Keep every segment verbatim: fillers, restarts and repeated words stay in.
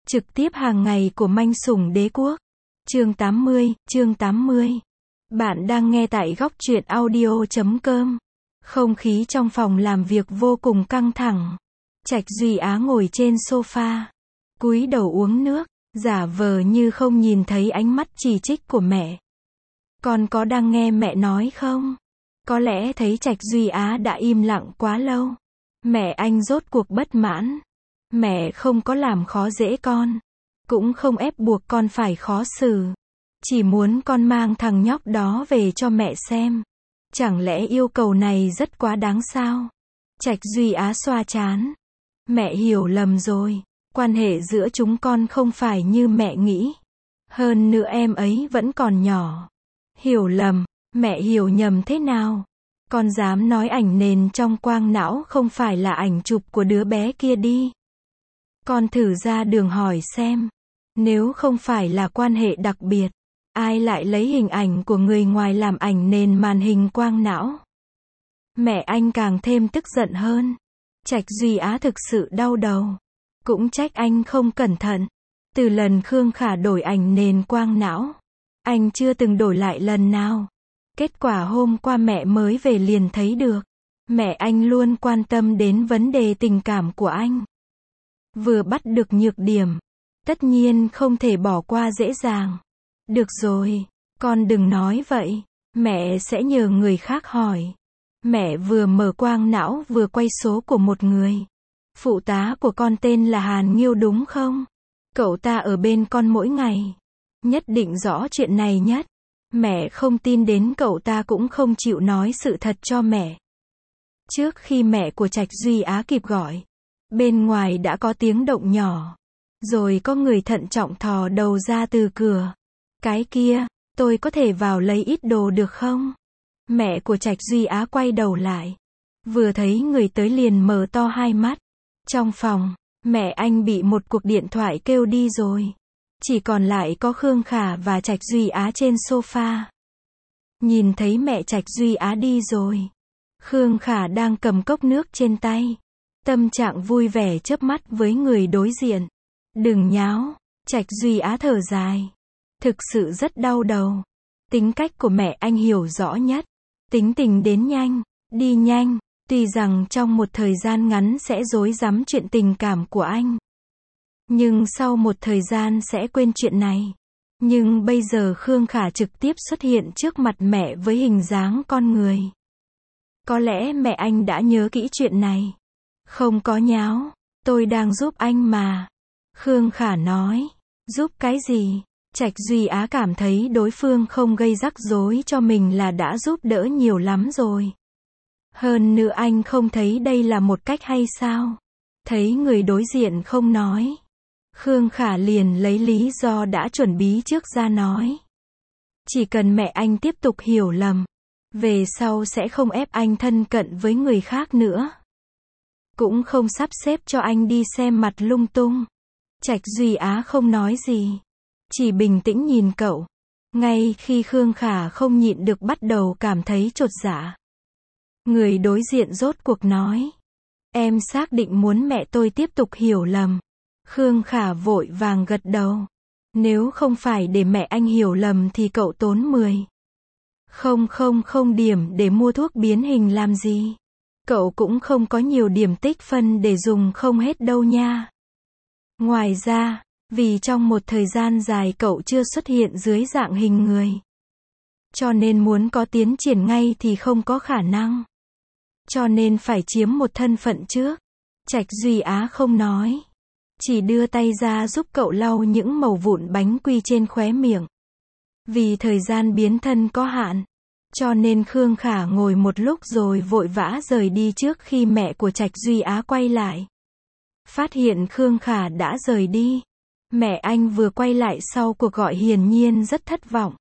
Trực tiếp hàng ngày của Manh Sủng Đế Quốc. Chương tám mươi, chương tám mươi. Bạn đang nghe tại góc truyện audio chấm com. Không khí trong phòng làm việc vô cùng căng thẳng. Trạch Duy Á ngồi trên sofa, cúi đầu uống nước, giả vờ như không nhìn thấy ánh mắt chỉ trích của mẹ. Con có đang nghe mẹ nói không? Có lẽ thấy Trạch Duy Á đã im lặng quá lâu. Mẹ anh rốt cuộc bất mãn. Mẹ không có làm khó dễ con, cũng không ép buộc con phải khó xử. Chỉ muốn con mang thằng nhóc đó về cho mẹ xem. Chẳng lẽ yêu cầu này rất quá đáng sao? Trạch Duy Á xoa trán. Mẹ hiểu lầm rồi. Quan hệ giữa chúng con không phải như mẹ nghĩ. Hơn nữa em ấy vẫn còn nhỏ. Hiểu lầm? Mẹ hiểu nhầm thế nào? Con dám nói ảnh nền trong quang não không phải là ảnh chụp của đứa bé kia đi. Con thử ra đường hỏi xem. Nếu không phải là quan hệ đặc biệt, ai lại lấy hình ảnh của người ngoài làm ảnh nền màn hình quang não? Mẹ anh càng thêm tức giận hơn. Trạch Duy Á thực sự đau đầu. Cũng trách anh không cẩn thận. Từ lần Khương Khả đổi ảnh nền quang não, anh chưa từng đổi lại lần nào. Kết quả hôm qua mẹ mới về liền thấy được. Mẹ anh luôn quan tâm đến vấn đề tình cảm của anh. Vừa bắt được nhược điểm, tất nhiên không thể bỏ qua dễ dàng. Được rồi, con đừng nói vậy. Mẹ sẽ nhờ người khác hỏi. Mẹ vừa mở quang não vừa quay số của một người. Phụ tá của con tên là Hàn Nghiêu đúng không? Cậu ta ở bên con mỗi ngày. Nhất định rõ chuyện này nhất. Mẹ không tin đến cậu ta cũng không chịu nói sự thật cho mẹ. Trước khi mẹ của Trạch Duy Á kịp gọi, bên ngoài đã có tiếng động nhỏ. Rồi có người thận trọng thò đầu ra từ cửa. Cái kia, tôi có thể vào lấy ít đồ được không? Mẹ của Trạch Duy Á quay đầu lại. Vừa thấy người tới liền mở to hai mắt. Trong phòng, mẹ anh bị một cuộc điện thoại kêu đi rồi. Chỉ còn lại có Khương Khả và Trạch Duy Á trên sofa. Nhìn thấy mẹ Trạch Duy Á đi rồi. Khương Khả đang cầm cốc nước trên tay. Tâm trạng vui vẻ chớp mắt với người đối diện. Đừng nháo. Trạch Duy Á thở dài. Thực sự rất đau đầu. Tính cách của mẹ anh hiểu rõ nhất. Tính tình đến nhanh, đi nhanh. Tuy rằng trong một thời gian ngắn sẽ rối rắm chuyện tình cảm của anh. Nhưng sau một thời gian sẽ quên chuyện này. Nhưng bây giờ Khương Khả trực tiếp xuất hiện trước mặt mẹ với hình dáng con người. Có lẽ mẹ anh đã nhớ kỹ chuyện này. Không có nháo, tôi đang giúp anh mà. Khương Khả nói. Giúp cái gì? Trạch Duy Á cảm thấy đối phương không gây rắc rối cho mình là đã giúp đỡ nhiều lắm rồi. Hơn nữa anh không thấy đây là một cách hay sao? Thấy người đối diện không nói. Khương Khả liền lấy lý do đã chuẩn bị trước ra nói. Chỉ cần mẹ anh tiếp tục hiểu lầm, về sau sẽ không ép anh thân cận với người khác nữa. Cũng không sắp xếp cho anh đi xem mặt lung tung. Trạch Duy Á không nói gì. Chỉ bình tĩnh nhìn cậu. Ngay khi Khương Khả không nhịn được bắt đầu cảm thấy chột dạ. Người đối diện rốt cuộc nói. Em xác định muốn mẹ tôi tiếp tục hiểu lầm. Khương Khả vội vàng gật đầu. Nếu không phải để mẹ anh hiểu lầm thì cậu tốn mười. Không không không điểm để mua thuốc biến hình làm gì. Cậu cũng không có nhiều điểm tích phân để dùng không hết đâu nha. Ngoài ra, vì trong một thời gian dài cậu chưa xuất hiện dưới dạng hình người. Cho nên muốn có tiến triển ngay thì không có khả năng. Cho nên phải chiếm một thân phận trước. Trạch Duy Á không nói. Chỉ đưa tay ra giúp cậu lau những mẩu vụn bánh quy trên khóe miệng. Vì thời gian biến thân có hạn. Cho nên Khương Khả ngồi một lúc rồi vội vã rời đi trước khi mẹ của Trạch Duy Á quay lại. Phát hiện Khương Khả đã rời đi. Mẹ anh vừa quay lại sau cuộc gọi hiển nhiên rất thất vọng.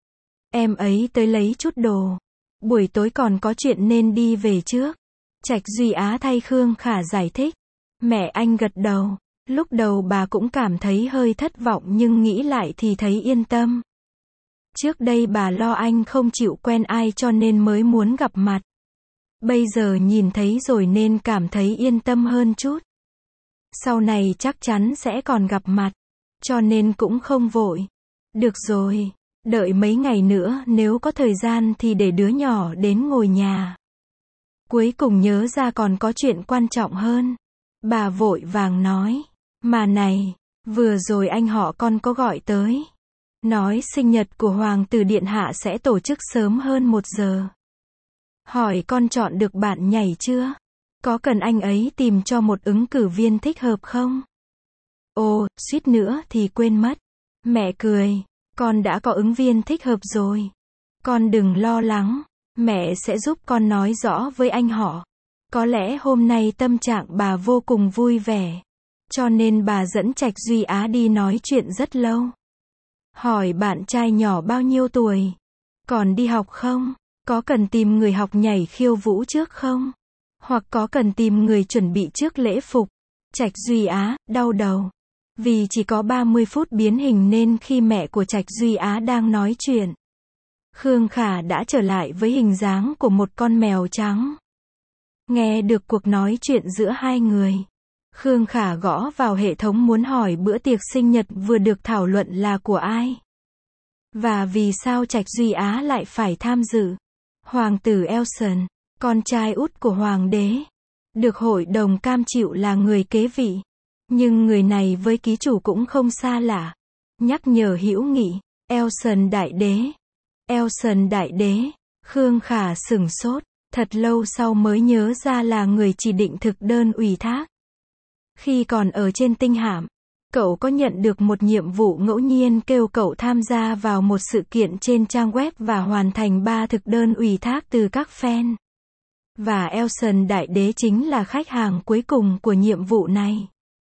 Em ấy tới lấy chút đồ. Buổi tối còn có chuyện nên đi về trước. Trạch Duy Á thay Khương Khả giải thích. Mẹ anh gật đầu. Lúc đầu bà cũng cảm thấy hơi thất vọng nhưng nghĩ lại thì thấy yên tâm. Trước đây bà lo anh không chịu quen ai cho nên mới muốn gặp mặt. Bây giờ nhìn thấy rồi nên cảm thấy yên tâm hơn chút. Sau này chắc chắn sẽ còn gặp mặt. cho nên cũng không vội. Được rồi, đợi mấy ngày nữa nếu có thời gian thì để đứa nhỏ đến ngồi nhà. Cuối cùng nhớ ra còn có chuyện quan trọng hơn. Bà vội vàng nói, mà này, vừa rồi anh họ con có gọi tới. Nói sinh nhật của Hoàng tử Điện Hạ sẽ tổ chức sớm hơn một giờ. Hỏi con chọn được bạn nhảy chưa? Có cần anh ấy tìm cho một ứng cử viên thích hợp không? Ồ, suýt nữa thì quên mất. Mẹ cười, con đã có ứng viên thích hợp rồi. Con đừng lo lắng, mẹ sẽ giúp con nói rõ với anh họ. Có lẽ hôm nay tâm trạng bà vô cùng vui vẻ, cho nên bà dẫn Trạch Duy Á đi nói chuyện rất lâu. Hỏi bạn trai nhỏ bao nhiêu tuổi? Còn đi học không? Có cần tìm người học nhảy khiêu vũ trước không? Hoặc có cần tìm người chuẩn bị trước lễ phục? Trạch Duy Á đau đầu. Vì chỉ có ba mươi phút biến hình nên khi mẹ của Trạch Duy Á đang nói chuyện, Khương Khả đã trở lại với hình dáng của một con mèo trắng. Nghe được cuộc nói chuyện giữa hai người, Khương Khả gõ vào hệ thống muốn hỏi bữa tiệc sinh nhật vừa được thảo luận là của ai. Và vì sao Trạch Duy Á lại phải tham dự. Hoàng tử Elson, con trai út của hoàng đế, được hội đồng cam chịu là người kế vị. Nhưng người này với ký chủ cũng không xa lạ. Nhắc nhở hữu nghị, Elson đại đế. Elson đại đế, Khương Khả sửng sốt, thật lâu sau mới nhớ ra là người chỉ định thực đơn ủy thác. Khi còn ở trên tinh hạm, cậu có nhận được một nhiệm vụ ngẫu nhiên kêu cậu tham gia vào một sự kiện trên trang web và hoàn thành ba thực đơn ủy thác từ các fan. Và Elson đại đế chính là khách hàng cuối cùng của nhiệm vụ này.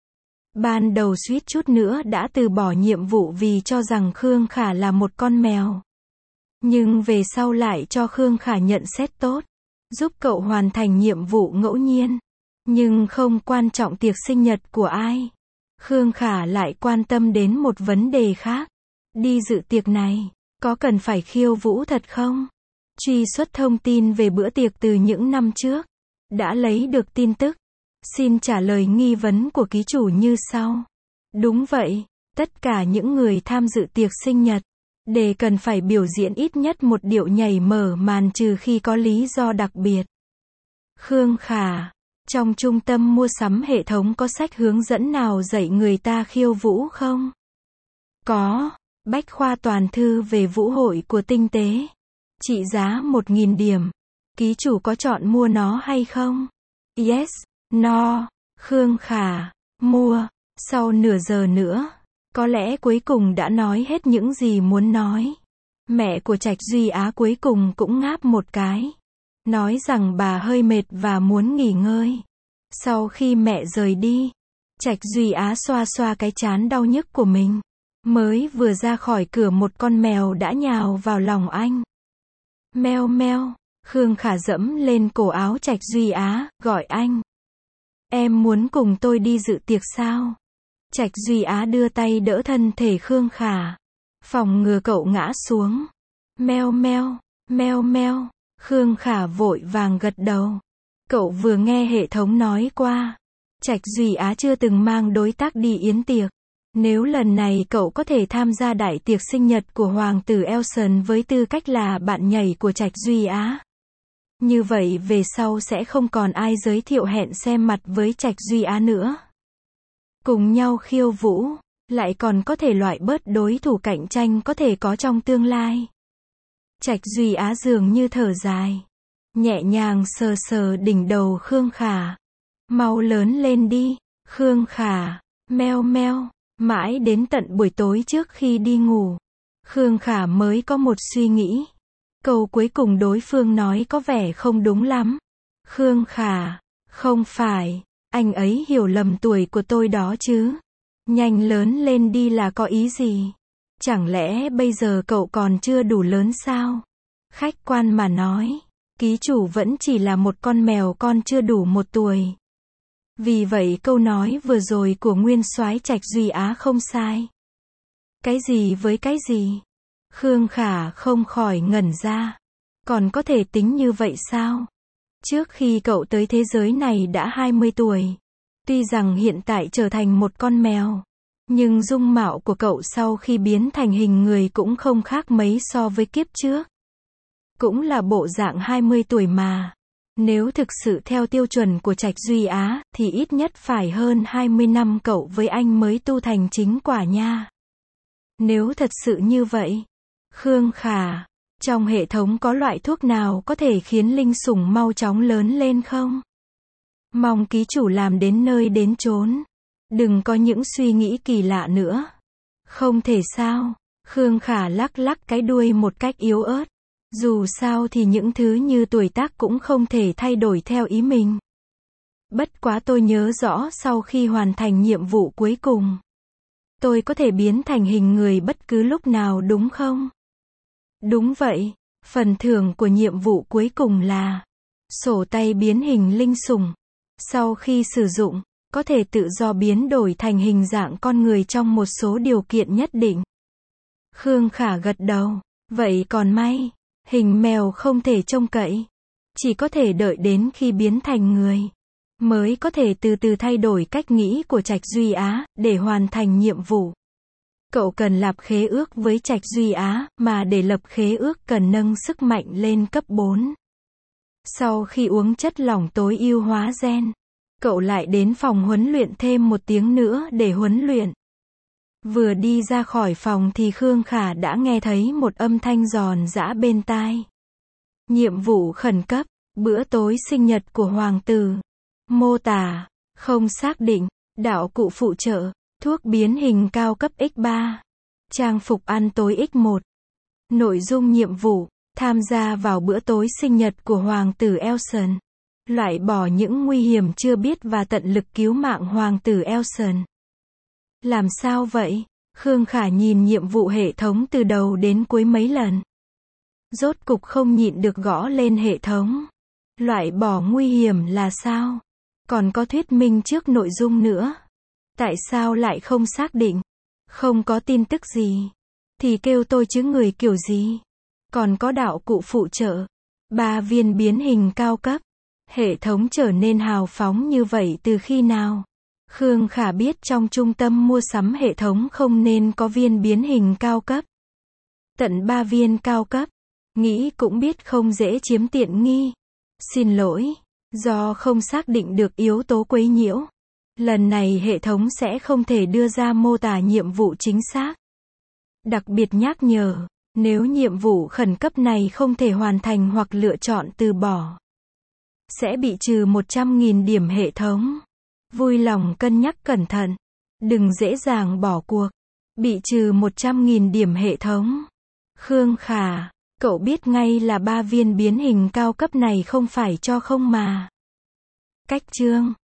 Ban đầu suýt chút nữa đã từ bỏ nhiệm vụ vì cho rằng Khương Khả là một con mèo. Nhưng về sau lại cho Khương Khả nhận xét tốt, giúp cậu hoàn thành nhiệm vụ ngẫu nhiên. Nhưng không quan trọng tiệc sinh nhật của ai. Khương Khả lại quan tâm đến một vấn đề khác. Đi dự tiệc này, có cần phải khiêu vũ thật không? Truy xuất thông tin về bữa tiệc từ những năm trước. Đã lấy được tin tức. Xin trả lời nghi vấn của ký chủ như sau. Đúng vậy, tất cả những người tham dự tiệc sinh nhật đều cần phải biểu diễn ít nhất một điệu nhảy mở màn trừ khi có lý do đặc biệt. Khương Khả, trong trung tâm mua sắm hệ thống có sách hướng dẫn nào dạy người ta khiêu vũ không? Có, bách khoa toàn thư về vũ hội của tinh tế. Trị giá một nghìn điểm. Ký chủ có chọn mua nó hay không? Yes, no. Khương Khả, mua. Sau nửa giờ nữa, có lẽ cuối cùng đã nói hết những gì muốn nói. Mẹ của Trạch Duy Á cuối cùng cũng ngáp một cái. Nói rằng bà hơi mệt và muốn nghỉ ngơi. Sau khi mẹ rời đi, Trạch Duy Á xoa xoa cái trán đau nhức của mình. Mới vừa ra khỏi cửa một con mèo đã nhào vào lòng anh. Meo meo, Khương Khả dẫm lên cổ áo Trạch Duy Á, gọi anh. Em muốn cùng tôi đi dự tiệc sao? Trạch Duy Á đưa tay đỡ thân thể Khương Khả, phòng ngừa cậu ngã xuống. Meo meo, meo meo, Khương Khả vội vàng gật đầu. Cậu vừa nghe hệ thống nói qua, Trạch Duy Á chưa từng mang đối tác đi yến tiệc. Nếu lần này cậu có thể tham gia đại tiệc sinh nhật của Hoàng tử Elson với tư cách là bạn nhảy của Trạch Duy Á, như vậy về sau sẽ không còn ai giới thiệu hẹn xem mặt với Trạch Duy Á nữa. Cùng nhau khiêu vũ, lại còn có thể loại bớt đối thủ cạnh tranh có thể có trong tương lai. Trạch Duy Á dường như thở dài, nhẹ nhàng sờ sờ đỉnh đầu Khương Khả. Mau lớn lên đi, Khương Khả, meo meo. Mãi đến tận buổi tối trước khi đi ngủ, Khương Khả mới có một suy nghĩ. Câu cuối cùng đối phương nói có vẻ không đúng lắm. Khương Khả, không phải, anh ấy hiểu lầm tuổi của tôi đó chứ. Nhanh lớn lên đi là có ý gì? Chẳng lẽ bây giờ cậu còn chưa đủ lớn sao? Khách quan mà nói, ký chủ vẫn chỉ là một con mèo con chưa đủ một tuổi. Vì vậy câu nói vừa rồi của nguyên soái Trạch Duy Á không sai. Cái gì với cái gì? Khương Khả không khỏi ngẩn ra. Còn có thể tính như vậy sao? Trước khi cậu tới thế giới này đã hai mươi tuổi. Tuy rằng hiện tại trở thành một con mèo, Nhưng dung mạo của cậu sau khi biến thành hình người cũng không khác mấy so với kiếp trước. Cũng là bộ dạng hai mươi tuổi mà. Nếu thực sự theo tiêu chuẩn của Trạch Duy Á, thì ít nhất phải hơn hai mươi năm cậu với anh mới tu thành chính quả nha. Nếu thật sự như vậy, Khương Khả, trong hệ thống có loại thuốc nào có thể khiến linh sủng mau chóng lớn lên không? Mong ký chủ làm đến nơi đến chốn. Đừng có những suy nghĩ kỳ lạ nữa. Không thể sao? Khương Khả lắc lắc cái đuôi một cách yếu ớt. Dù sao thì những thứ như tuổi tác cũng không thể thay đổi theo ý mình. Bất quá tôi nhớ rõ sau khi hoàn thành nhiệm vụ cuối cùng, tôi có thể biến thành hình người bất cứ lúc nào đúng không? Đúng vậy, phần thưởng của nhiệm vụ cuối cùng là sổ tay biến hình linh sủng. Sau khi sử dụng, có thể tự do biến đổi thành hình dạng con người trong một số điều kiện nhất định. Khương Khả gật đầu. Vậy còn may, hình mèo không thể trông cậy. Chỉ có thể đợi đến khi biến thành người, mới có thể từ từ thay đổi cách nghĩ của Trạch Duy Á, để hoàn thành nhiệm vụ. Cậu cần lập khế ước với Trạch Duy Á, mà để lập khế ước cần nâng sức mạnh lên cấp bốn. Sau khi uống chất lỏng tối ưu hóa gen, cậu lại đến phòng huấn luyện thêm một tiếng nữa để huấn luyện. Vừa đi ra khỏi phòng thì Khương Khả đã nghe thấy một âm thanh giòn giã bên tai. Nhiệm vụ khẩn cấp, bữa tối sinh nhật của hoàng tử. Mô tả, không xác định, đạo cụ phụ trợ, thuốc biến hình cao cấp nhân ba. Trang phục ăn tối nhân một. Nội dung nhiệm vụ, tham gia vào bữa tối sinh nhật của hoàng tử Elson. Loại bỏ những nguy hiểm chưa biết và tận lực cứu mạng hoàng tử Elson. Làm sao vậy? Khương Khả nhìn nhiệm vụ hệ thống từ đầu đến cuối mấy lần. Rốt cục không nhịn được gõ lên hệ thống. Loại bỏ nguy hiểm là sao? Còn có thuyết minh trước nội dung nữa. Tại sao lại không xác định? Không có tin tức gì. Thì kêu tôi chứ người kiểu gì? Còn có đạo cụ phụ trợ. Ba viên biến hình cao cấp. Hệ thống trở nên hào phóng như vậy từ khi nào? Khương Khả biết trong trung tâm mua sắm hệ thống không nên có viên biến hình cao cấp. Tận ba viên cao cấp. Nghĩ cũng biết không dễ chiếm tiện nghi. Xin lỗi, do không xác định được yếu tố quấy nhiễu. Lần này hệ thống sẽ không thể đưa ra mô tả nhiệm vụ chính xác. Đặc biệt nhắc nhở, nếu nhiệm vụ khẩn cấp này không thể hoàn thành hoặc lựa chọn từ bỏ, sẽ bị trừ một trăm nghìn điểm hệ thống. Vui lòng cân nhắc cẩn thận. Đừng dễ dàng bỏ cuộc. Bị trừ một trăm nghìn điểm hệ thống. Khương Khả, cậu biết ngay là ba viên biến hình cao cấp này không phải cho không mà. Cách chương